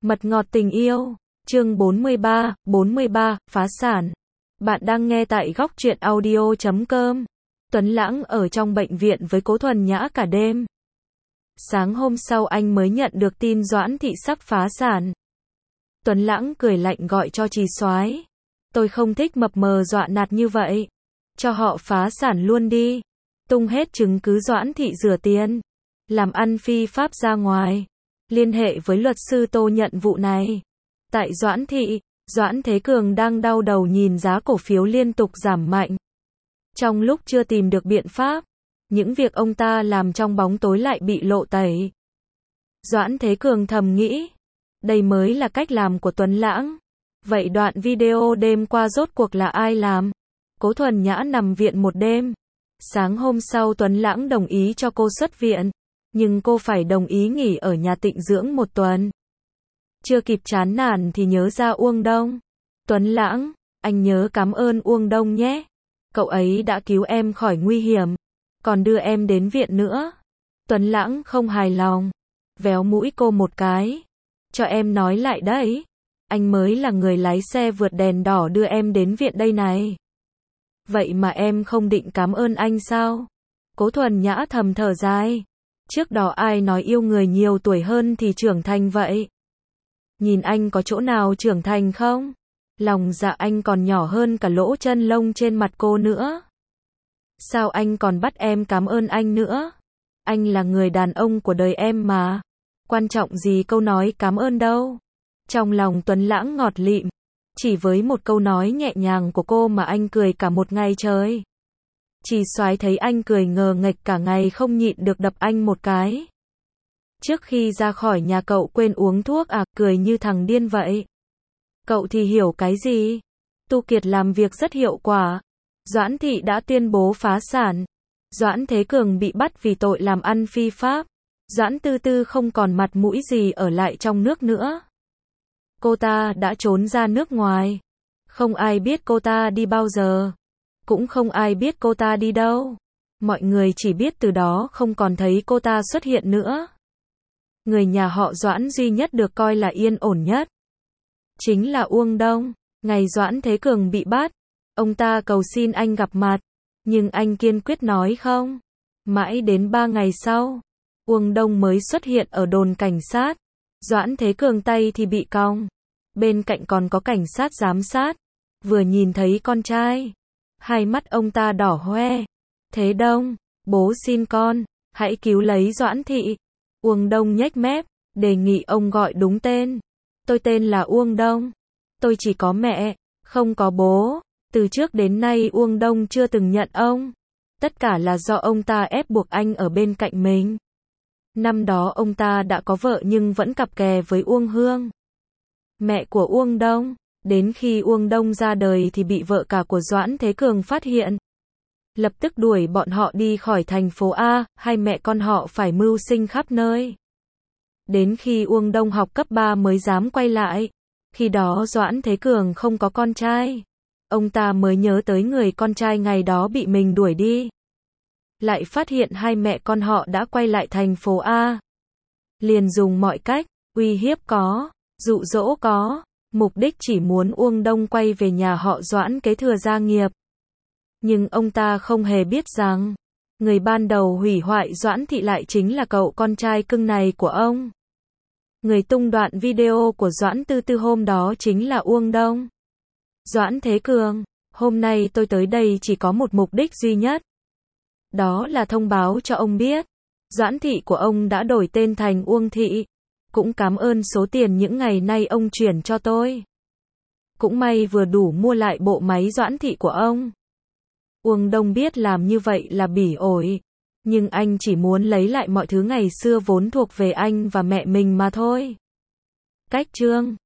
Mật ngọt tình yêu, chương 43, phá sản. Bạn đang nghe tại góc truyện audio.com. Tuấn Lãng ở trong bệnh viện với Cố Thuần Nhã cả đêm. Sáng hôm sau anh mới nhận được tin Doãn Thị sắp phá sản. Tuấn Lãng cười lạnh gọi cho Trì Soái. Tôi không thích mập mờ dọa nạt như vậy. Cho họ phá sản luôn đi. Tung hết chứng cứ Doãn Thị rửa tiền. Làm ăn phi pháp ra ngoài. Liên hệ với luật sư Tô nhận vụ này. Tại Doãn Thị, Doãn Thế Cường đang đau đầu nhìn giá cổ phiếu liên tục giảm mạnh. Trong lúc chưa tìm được biện pháp, những việc ông ta làm trong bóng tối lại bị lộ tẩy. Doãn Thế Cường thầm nghĩ, đây mới là cách làm của Tuấn Lãng. Vậy đoạn video đêm qua rốt cuộc là ai làm? Cố Thuần Nhã nằm viện một đêm. Sáng hôm sau Tuấn Lãng đồng ý cho cô xuất viện. Nhưng cô phải đồng ý nghỉ ở nhà tịnh dưỡng một tuần. Chưa kịp chán nản thì nhớ ra Uông Đông. Tuấn Lãng, anh nhớ cảm ơn Uông Đông nhé. Cậu ấy đã cứu em khỏi nguy hiểm. Còn đưa em đến viện nữa. Tuấn Lãng không hài lòng. Véo mũi cô một cái. Cho em nói lại đấy. Anh mới là người lái xe vượt đèn đỏ đưa em đến viện đây này. Vậy mà em không định cảm ơn anh sao? Cố Thuần Nhã thầm thở dài. Trước đó ai nói yêu người nhiều tuổi hơn thì trưởng thành vậy? Nhìn anh có chỗ nào trưởng thành không? Lòng dạ anh còn nhỏ hơn cả lỗ chân lông trên mặt cô nữa. Sao anh còn bắt em cảm ơn anh nữa? Anh là người đàn ông của đời em mà. Quan trọng gì câu nói cảm ơn đâu. Trong lòng Tuấn Lãng ngọt lịm. Chỉ với một câu nói nhẹ nhàng của cô mà anh cười cả một ngày trời. Trì Soái thấy anh cười ngờ nghệch cả ngày không nhịn được đập anh một cái. Trước khi ra khỏi nhà cậu quên uống thuốc à, cười như thằng điên vậy. Cậu thì hiểu cái gì? Tu Kiệt làm việc rất hiệu quả. Doãn Thị đã tuyên bố phá sản. Doãn Thế Cường bị bắt vì tội làm ăn phi pháp. Doãn Tư Tư không còn mặt mũi gì ở lại trong nước nữa. Cô ta đã trốn ra nước ngoài. Không ai biết cô ta đi bao giờ. Cũng không ai biết cô ta đi đâu. Mọi người chỉ biết từ đó không còn thấy cô ta xuất hiện nữa. Người nhà họ Doãn duy nhất được coi là yên ổn nhất. Chính là Uông Đông. Ngày Doãn Thế Cường bị bắt, ông ta cầu xin anh gặp mặt. Nhưng anh kiên quyết nói không. Mãi đến 3 ngày sau, Uông Đông mới xuất hiện ở đồn cảnh sát. Doãn Thế Cường tay thì bị cong. Bên cạnh còn có cảnh sát giám sát. Vừa nhìn thấy con trai, hai mắt ông ta đỏ hoe. Thế Đông, bố xin con, hãy cứu lấy Doãn Thị. Uông Đông nhếch mép, đề nghị ông gọi đúng tên. Tôi tên là Uông Đông. Tôi chỉ có mẹ, không có bố. Từ trước đến nay Uông Đông chưa từng nhận ông. Tất cả là do ông ta ép buộc anh ở bên cạnh mình. Năm đó ông ta đã có vợ nhưng vẫn cặp kè với Uông Hương, mẹ của Uông Đông. Đến khi Uông Đông ra đời thì bị vợ cả của Doãn Thế Cường phát hiện. Lập tức đuổi bọn họ đi khỏi thành phố A, hai mẹ con họ phải mưu sinh khắp nơi. Đến khi Uông Đông học cấp 3 mới dám quay lại. Khi đó Doãn Thế Cường không có con trai. Ông ta mới nhớ tới người con trai ngày đó bị mình đuổi đi. Lại phát hiện hai mẹ con họ đã quay lại thành phố A. Liền dùng mọi cách, uy hiếp có, dụ dỗ có. Mục đích chỉ muốn Uông Đông quay về nhà họ Doãn kế thừa gia nghiệp. Nhưng ông ta không hề biết rằng, người ban đầu hủy hoại Doãn Thị lại chính là cậu con trai cưng này của ông. Người tung đoạn video của Doãn Tư Tư hôm đó chính là Uông Đông. Doãn Thế Cường, hôm nay tôi tới đây chỉ có một mục đích duy nhất. Đó là thông báo cho ông biết, Doãn Thị của ông đã đổi tên thành Uông Thị. Cũng cảm ơn số tiền những ngày nay ông chuyển cho tôi. Cũng may vừa đủ mua lại bộ máy Doãn Thị của ông. Uông Đông biết làm như vậy là bỉ ổi. Nhưng anh chỉ muốn lấy lại mọi thứ ngày xưa vốn thuộc về anh và mẹ mình mà thôi. Cách chương